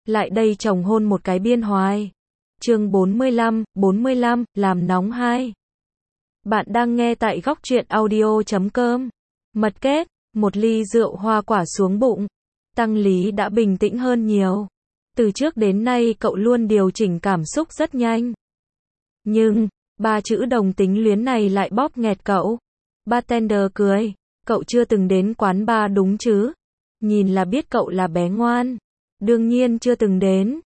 lại đây chồng hôn một cái biên hoài. Chương 45, làm nóng 2. Bạn đang nghe tại góc truyện audio.com. Mật kết, một ly rượu hoa quả xuống bụng. Tăng Lý đã bình tĩnh hơn nhiều. Từ trước đến nay cậu luôn điều chỉnh cảm xúc rất nhanh. Nhưng, ba chữ đồng tính luyến này lại bóp nghẹt cậu. Bartender cười, cậu chưa từng đến quán bar đúng chứ? Nhìn là biết cậu là bé ngoan. Đương nhiên chưa từng đến.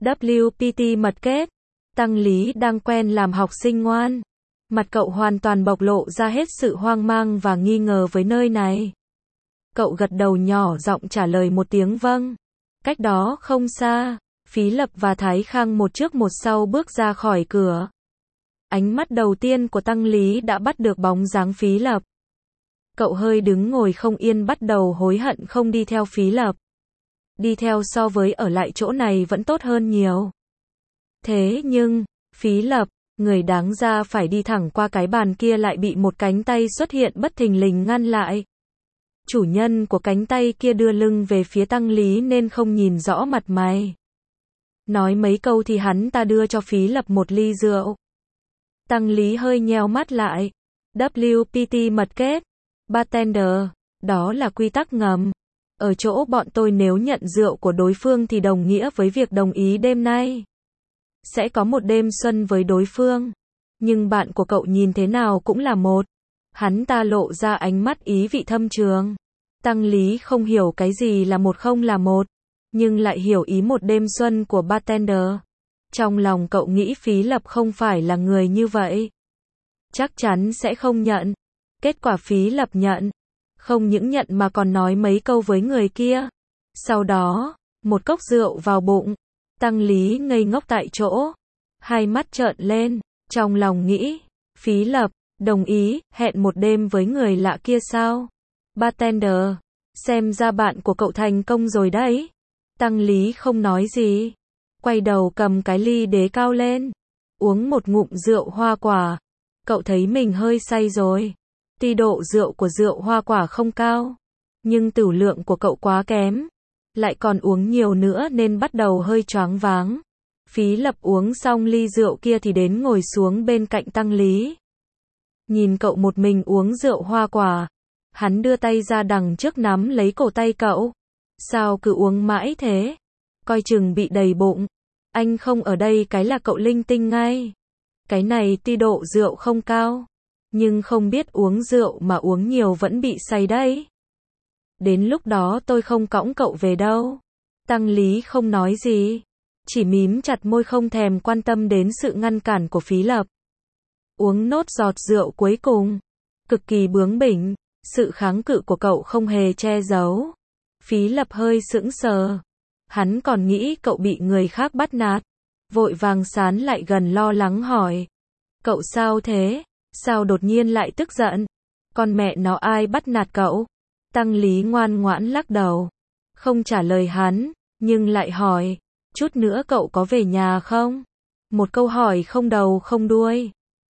WPT mật kết. Tăng Lý đang quen làm học sinh ngoan. Mặt cậu hoàn toàn bộc lộ ra hết sự hoang mang và nghi ngờ với nơi này. Cậu gật đầu nhỏ giọng trả lời một tiếng vâng. Cách đó không xa, Phí Lập và Thái Khang một trước một sau bước ra khỏi cửa. Ánh mắt đầu tiên của Tăng Lý đã bắt được bóng dáng Phí Lập. Cậu hơi đứng ngồi không yên, bắt đầu hối hận không đi theo Phí Lập. Đi theo so với ở lại chỗ này vẫn tốt hơn nhiều. Thế nhưng, Phí Lập, người đáng ra phải đi thẳng qua cái bàn kia lại bị một cánh tay xuất hiện bất thình lình ngăn lại. Chủ nhân của cánh tay kia đưa lưng về phía Tăng Lý nên không nhìn rõ mặt mày. Nói mấy câu thì hắn ta đưa cho Phí Lập một ly rượu. Tăng Lý hơi nheo mắt lại. WPT mật kết. Bartender, đó là quy tắc ngầm. Ở chỗ bọn tôi nếu nhận rượu của đối phương thì đồng nghĩa với việc đồng ý đêm nay sẽ có một đêm xuân với đối phương. Nhưng bạn của cậu nhìn thế nào cũng là một. Hắn ta lộ ra ánh mắt ý vị thâm trường. Tăng Lý không hiểu cái gì là một không là một, nhưng lại hiểu ý một đêm xuân của bartender. Trong lòng cậu nghĩ Phí Lập không phải là người như vậy. Chắc chắn sẽ không nhận. Kết quả Phí Lập nhận. Không những nhận mà còn nói mấy câu với người kia. Sau đó, một cốc rượu vào bụng. Tăng Lý ngây ngốc tại chỗ. Hai mắt trợn lên. Trong lòng nghĩ, Phí Lập, đồng ý, hẹn một đêm với người lạ kia sao? Bartender, xem ra bạn của cậu thành công rồi đấy. Tăng Lý không nói gì. Quay đầu cầm cái ly đế cao lên. Uống một ngụm rượu hoa quả. Cậu thấy mình hơi say rồi. Tuy độ rượu của rượu hoa quả không cao, nhưng tửu lượng của cậu quá kém. Lại còn uống nhiều nữa nên bắt đầu hơi choáng váng. Phí Lập uống xong ly rượu kia thì đến ngồi xuống bên cạnh Tăng Lý. Nhìn cậu một mình uống rượu hoa quả. Hắn đưa tay ra đằng trước nắm lấy cổ tay cậu. Sao cứ uống mãi thế? Coi chừng bị đầy bụng. Anh không ở đây cái là cậu linh tinh ngay. Cái này tuy độ rượu không cao, nhưng không biết uống rượu mà uống nhiều vẫn bị say đấy. Đến lúc đó tôi không cõng cậu về đâu. Tăng Lý không nói gì, chỉ mím chặt môi không thèm quan tâm đến sự ngăn cản của Phí Lập. Uống nốt giọt rượu cuối cùng. Cực kỳ bướng bỉnh, sự kháng cự của cậu không hề che giấu. Phí Lập hơi sững sờ. Hắn còn nghĩ cậu bị người khác bắt nạt. Vội vàng sán lại gần lo lắng hỏi. Cậu sao thế? Sao đột nhiên lại tức giận? Con mẹ nó ai bắt nạt cậu? Tăng Lý ngoan ngoãn lắc đầu. Không trả lời hắn, nhưng lại hỏi. Chút nữa cậu có về nhà không? Một câu hỏi không đầu không đuôi.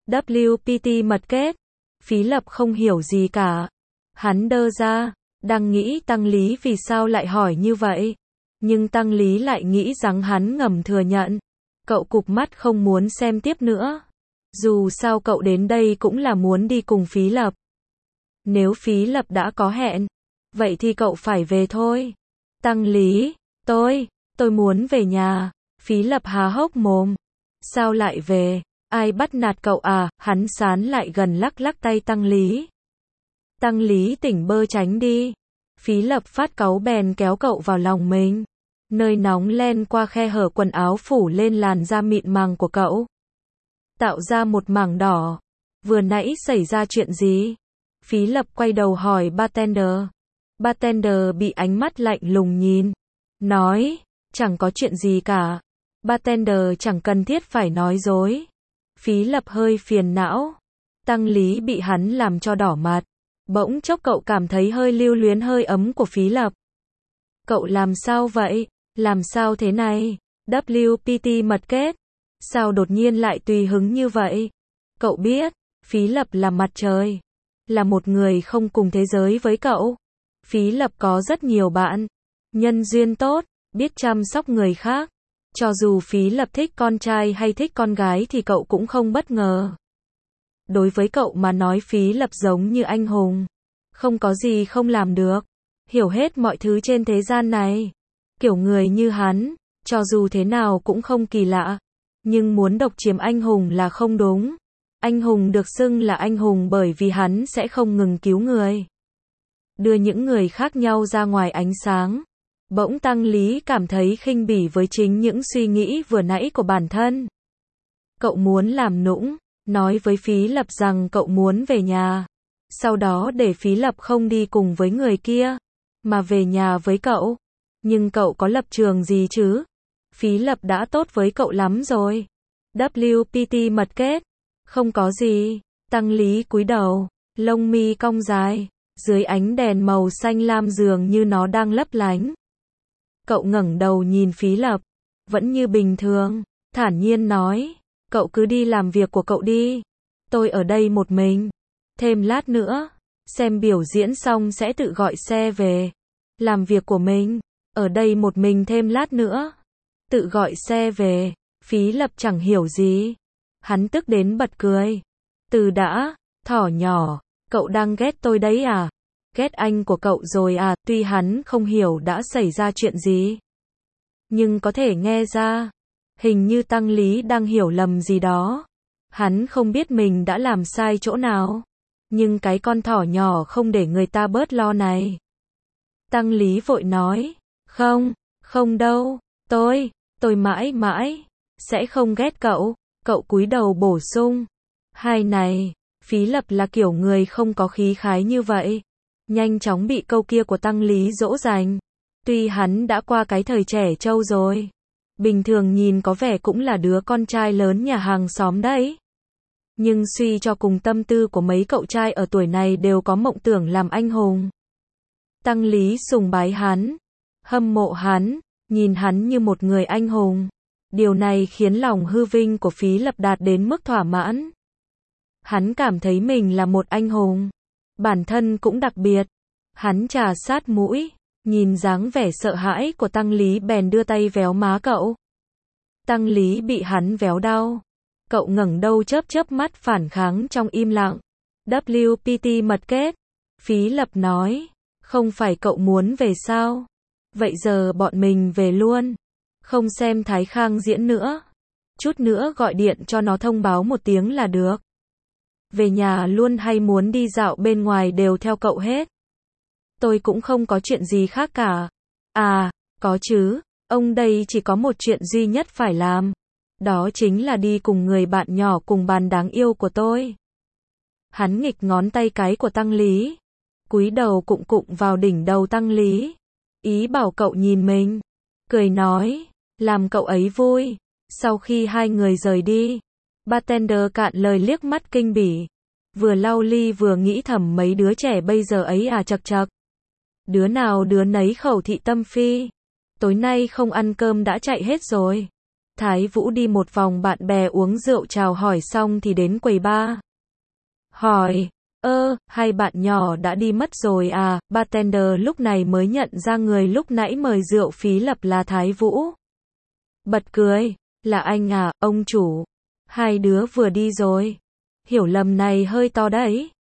WPT mật kết. Phí Lập không hiểu gì cả. Hắn đơ ra, đang nghĩ Tăng Lý vì sao lại hỏi như vậy. Nhưng Tăng Lý lại nghĩ rằng hắn ngầm thừa nhận. Cậu cụp mắt không muốn xem tiếp nữa. Dù sao cậu đến đây cũng là muốn đi cùng Phí Lập. Nếu Phí Lập đã có hẹn, vậy thì cậu phải về thôi. Tăng Lý, tôi muốn về nhà. Phí Lập há hốc mồm. Sao lại về? Ai bắt nạt cậu à? Hắn sán lại gần lắc lắc tay Tăng Lý. Tăng Lý tỉnh bơ tránh đi. Phí Lập phát cáu bèn kéo cậu vào lòng mình. Nơi nóng len qua khe hở quần áo phủ lên làn da mịn màng của cậu. Tạo ra một mảng đỏ. Vừa nãy xảy ra chuyện gì? Phí Lập quay đầu hỏi bartender. Bartender bị ánh mắt lạnh lùng nhìn. Nói, chẳng có chuyện gì cả. Bartender chẳng cần thiết phải nói dối. Phí Lập hơi phiền não. Tăng Lý bị hắn làm cho đỏ mặt. Bỗng chốc cậu cảm thấy hơi lưu luyến hơi ấm của Phí Lập. Cậu làm sao vậy? Làm sao thế này? WPT mật kết. Sao đột nhiên lại tùy hứng như vậy? Cậu biết, Phí Lập là mặt trời. Là một người không cùng thế giới với cậu. Phí Lập có rất nhiều bạn. Nhân duyên tốt, biết chăm sóc người khác. Cho dù Phí Lập thích con trai hay thích con gái thì cậu cũng không bất ngờ. Đối với cậu mà nói Phí Lập giống như anh hùng. Không có gì không làm được. Hiểu hết mọi thứ trên thế gian này. Kiểu người như hắn, cho dù thế nào cũng không kỳ lạ. Nhưng muốn độc chiếm anh hùng là không đúng. Anh hùng được xưng là anh hùng bởi vì hắn sẽ không ngừng cứu người. Đưa những người khác nhau ra ngoài ánh sáng. Bỗng Tăng Lý cảm thấy khinh bỉ với chính những suy nghĩ vừa nãy của bản thân. Cậu muốn làm nũng, nói với Phí Lập rằng cậu muốn về nhà. Sau đó để Phí Lập không đi cùng với người kia, mà về nhà với cậu. Nhưng cậu có lập trường gì chứ? Phí Lập đã tốt với cậu lắm rồi. WPT mật kết. Không có gì. Tăng Lý cúi đầu, lông mi cong dài, dưới ánh đèn màu xanh lam dường như nó đang lấp lánh. Cậu ngẩng đầu nhìn Phí Lập, vẫn như bình thường, thản nhiên nói, cậu cứ đi làm việc của cậu đi. Tôi ở đây một mình. Thêm lát nữa, xem biểu diễn xong sẽ tự gọi xe về. Làm việc của mình, ở đây một mình thêm lát nữa. Tự gọi xe về, Phí Lập chẳng hiểu gì. Hắn tức đến bật cười. Từ đã, thỏ nhỏ, cậu đang ghét tôi đấy à? Ghét anh của cậu rồi à? Tuy hắn không hiểu đã xảy ra chuyện gì, nhưng có thể nghe ra, hình như Tăng Lý đang hiểu lầm gì đó. Hắn không biết mình đã làm sai chỗ nào, nhưng cái con thỏ nhỏ không để người ta bớt lo này. Tăng Lý vội nói, không, không đâu, tôi mãi mãi sẽ không ghét cậu. Cậu cúi đầu bổ sung, hai này, Phí Lập là kiểu người không có khí khái như vậy. Nhanh chóng bị câu kia của Tăng Lý dỗ dành. Tuy hắn đã qua cái thời trẻ trâu rồi, bình thường nhìn có vẻ cũng là đứa con trai lớn nhà hàng xóm đấy. Nhưng suy cho cùng tâm tư của mấy cậu trai ở tuổi này đều có mộng tưởng làm anh hùng. Tăng Lý sùng bái hắn, hâm mộ hắn, nhìn hắn như một người anh hùng. Điều này khiến lòng hư vinh của Phí Lập đạt đến mức thỏa mãn. Hắn cảm thấy mình là một anh hùng. Bản thân cũng đặc biệt. Hắn trà sát mũi, nhìn dáng vẻ sợ hãi của Tăng Lý bèn đưa tay véo má cậu. Tăng Lý bị hắn véo đau. Cậu ngẩng đầu chớp chớp mắt phản kháng trong im lặng. WPT mật kết. Phí Lập nói, không phải cậu muốn về sao? Vậy giờ bọn mình về luôn. Không xem Thái Khang diễn nữa. Chút nữa gọi điện cho nó thông báo một tiếng là được. Về nhà luôn hay muốn đi dạo bên ngoài đều theo cậu hết. Tôi cũng không có chuyện gì khác cả. À, có chứ, ông đây chỉ có một chuyện duy nhất phải làm. Đó chính là đi cùng người bạn nhỏ cùng bàn đáng yêu của tôi. Hắn nghịch ngón tay cái của Tăng Lý. Cúi đầu cụng cụng vào đỉnh đầu Tăng Lý. Ý bảo cậu nhìn mình. Cười nói, làm cậu ấy vui. Sau khi hai người rời đi, bartender cạn lời liếc mắt kinh bỉ. Vừa lau ly vừa nghĩ thầm mấy đứa trẻ bây giờ ấy à chật chật. Đứa nào đứa nấy khẩu thị tâm phi. Tối nay không ăn cơm đã chạy hết rồi. Thái Vũ đi một vòng bạn bè uống rượu chào hỏi xong thì đến quầy bar. Hỏi, hai bạn nhỏ đã đi mất rồi à? Bartender lúc này mới nhận ra người lúc nãy mời rượu Phí Lập là Thái Vũ. Bật cười, là anh à, ông chủ. Hai đứa vừa đi rồi. Hiểu lầm này hơi to đấy.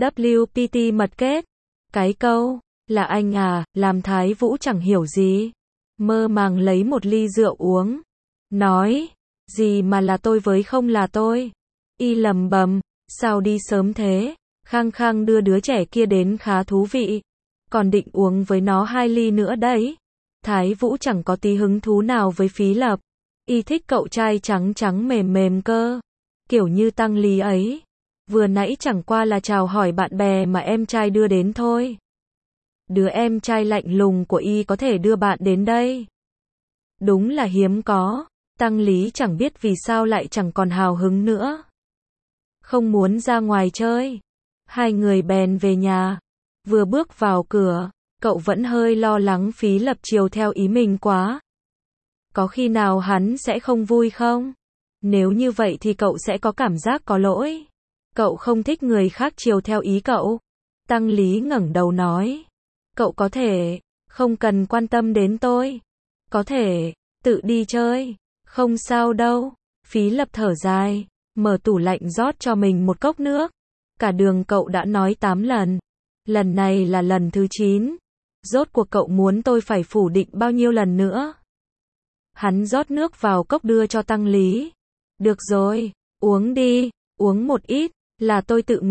WPT mật kết. Cái câu, là anh à, làm Thái Vũ chẳng hiểu gì. Mơ màng lấy một ly rượu uống. Nói, gì mà là tôi với không là tôi. Y lầm bầm, sao đi sớm thế? Khang Khang đưa đứa trẻ kia đến khá thú vị. Còn định uống với nó 2 ly nữa đấy. Thái Vũ chẳng có tí hứng thú nào với Phí Lập. Y thích cậu trai trắng trắng mềm mềm cơ. Kiểu như Tăng Lý ấy. Vừa nãy chẳng qua là chào hỏi bạn bè mà em trai đưa đến thôi. Đứa em trai lạnh lùng của Y có thể đưa bạn đến đây. Đúng là hiếm có. Tăng Lý chẳng biết vì sao lại chẳng còn hào hứng nữa. Không muốn ra ngoài chơi. Hai người bèn về nhà. Vừa bước vào cửa, cậu vẫn hơi lo lắng Phí Lập chiều theo ý mình quá. Có khi nào hắn sẽ không vui không? Nếu như vậy thì cậu sẽ có cảm giác có lỗi. Cậu không thích người khác chiều theo ý cậu. Tăng Lý ngẩng đầu nói. Cậu có thể không cần quan tâm đến tôi. Có thể, tự đi chơi. Không sao đâu. Phí Lập thở dài, mở tủ lạnh rót cho mình một cốc nước. Cả đường cậu đã nói 8 lần. Lần này là lần thứ 9. Rốt cuộc cậu muốn tôi phải phủ định bao nhiêu lần nữa? Hắn rót nước vào cốc đưa cho Tăng Lý. Được rồi, uống đi, uống một ít, là tôi tự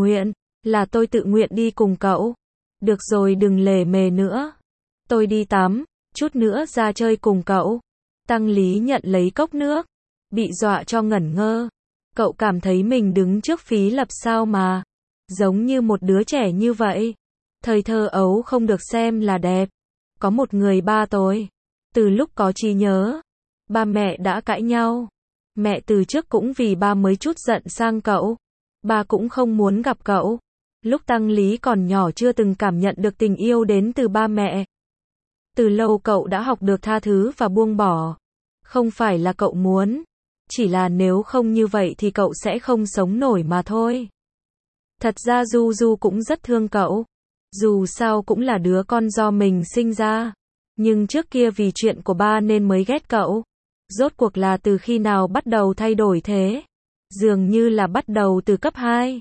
nguyện đi cùng cậu. Được rồi đừng lề mề nữa. Tôi đi tắm, chút nữa ra chơi cùng cậu. Tăng Lý nhận lấy cốc nước, bị dọa cho ngẩn ngơ. Cậu cảm thấy mình đứng trước Phí Lập sao mà giống như một đứa trẻ như vậy. Thời thơ ấu không được xem là đẹp. Có một người ba tôi. Từ lúc có trí nhớ, ba mẹ đã cãi nhau. Mẹ từ trước cũng vì ba mới chút giận sang cậu. Ba cũng không muốn gặp cậu. Lúc Tăng Lý còn nhỏ chưa từng cảm nhận được tình yêu đến từ ba mẹ. Từ lâu cậu đã học được tha thứ và buông bỏ. Không phải là cậu muốn. Chỉ là nếu không như vậy thì cậu sẽ không sống nổi mà thôi. Thật ra Du Du cũng rất thương cậu. Dù sao cũng là đứa con do mình sinh ra. Nhưng trước kia vì chuyện của ba nên mới ghét cậu. Rốt cuộc là từ khi nào bắt đầu thay đổi thế? Dường như là bắt đầu từ cấp 2.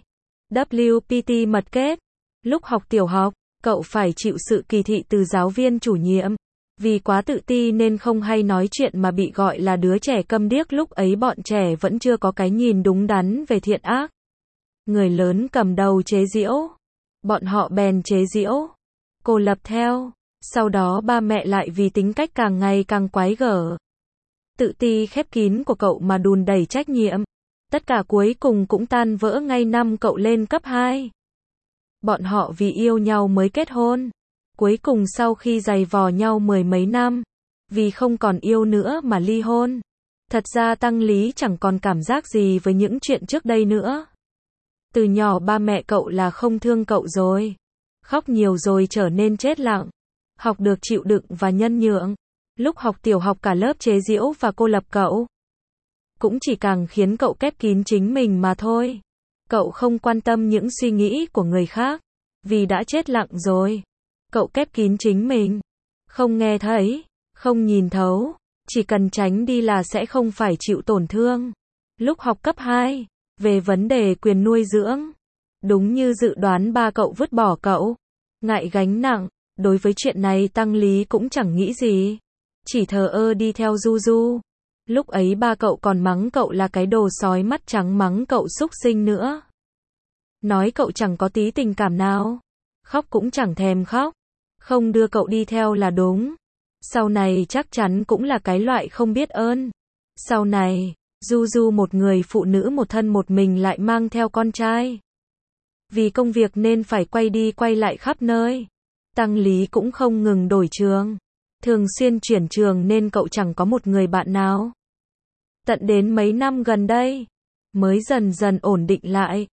WPT mật kết. Lúc học tiểu học, cậu phải chịu sự kỳ thị từ giáo viên chủ nhiệm. Vì quá tự ti nên không hay nói chuyện mà bị gọi là đứa trẻ câm điếc. Lúc ấy bọn trẻ vẫn chưa có cái nhìn đúng đắn về thiện ác. Người lớn cầm đầu chế giễu. Bọn họ bèn chế giễu. Cô Lập theo. Sau đó ba mẹ lại vì tính cách càng ngày càng quái gở. Tự ti khép kín của cậu mà đùn đẩy trách nhiệm. Tất cả cuối cùng cũng tan vỡ ngay năm cậu lên cấp 2. Bọn họ vì yêu nhau mới kết hôn. Cuối cùng sau khi giày vò nhau mười mấy năm, vì không còn yêu nữa mà ly hôn. Thật ra Tăng Lý chẳng còn cảm giác gì với những chuyện trước đây nữa. Từ nhỏ ba mẹ cậu là không thương cậu rồi. Khóc nhiều rồi trở nên chết lặng. Học được chịu đựng và nhân nhượng. Lúc học tiểu học cả lớp chế giễu và cô lập cậu. Cũng chỉ càng khiến cậu khép kín chính mình mà thôi. Cậu không quan tâm những suy nghĩ của người khác. Vì đã chết lặng rồi. Cậu khép kín chính mình. Không nghe thấy, không nhìn thấu. Chỉ cần tránh đi là sẽ không phải chịu tổn thương. Lúc học cấp 2, về vấn đề quyền nuôi dưỡng. Đúng như dự đoán ba cậu vứt bỏ cậu. Ngại gánh nặng, đối với chuyện này Tăng Lý cũng chẳng nghĩ gì. Chỉ thờ ơ đi theo Du Du. Lúc ấy ba cậu còn mắng cậu là cái đồ sói mắt trắng, mắng cậu súc sinh nữa. Nói cậu chẳng có tí tình cảm nào. Khóc cũng chẳng thèm khóc. Không đưa cậu đi theo là đúng. Sau này chắc chắn cũng là cái loại không biết ơn. Sau này, Du Du một người phụ nữ một thân một mình lại mang theo con trai. Vì công việc nên phải quay đi quay lại khắp nơi. Tăng Lý cũng không ngừng đổi trường. Thường xuyên chuyển trường nên cậu chẳng có một người bạn nào. Tận đến mấy năm gần đây, mới dần dần ổn định lại.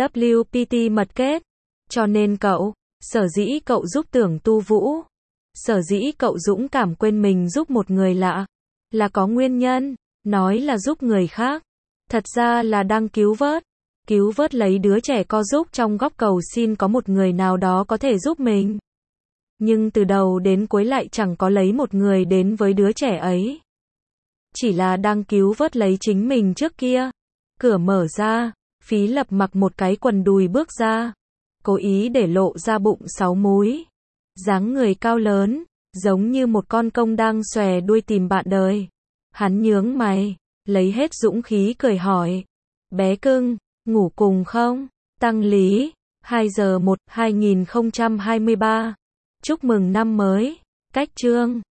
WPT mật kết. Cho nên cậu, sở dĩ cậu giúp Tưởng Tu Vũ. Sở dĩ cậu dũng cảm quên mình giúp một người lạ. Là có nguyên nhân. Nói là giúp người khác. Thật ra là đang cứu vớt. Cứu vớt lấy đứa trẻ co giúp trong góc cầu xin có một người nào đó có thể giúp mình. Nhưng từ đầu đến cuối lại chẳng có lấy một người đến với đứa trẻ ấy. Chỉ là đang cứu vớt lấy chính mình trước kia. Cửa mở ra, Phí Lập mặc một cái quần đùi bước ra. Cố ý để lộ ra bụng 6 múi. Dáng người cao lớn, giống như một con công đang xòe đuôi tìm bạn đời. Hắn nhướng mày, lấy hết dũng khí cười hỏi. Bé cưng, ngủ cùng không? Tăng Lý, 2/1/2023. Chúc mừng năm mới. Cách chương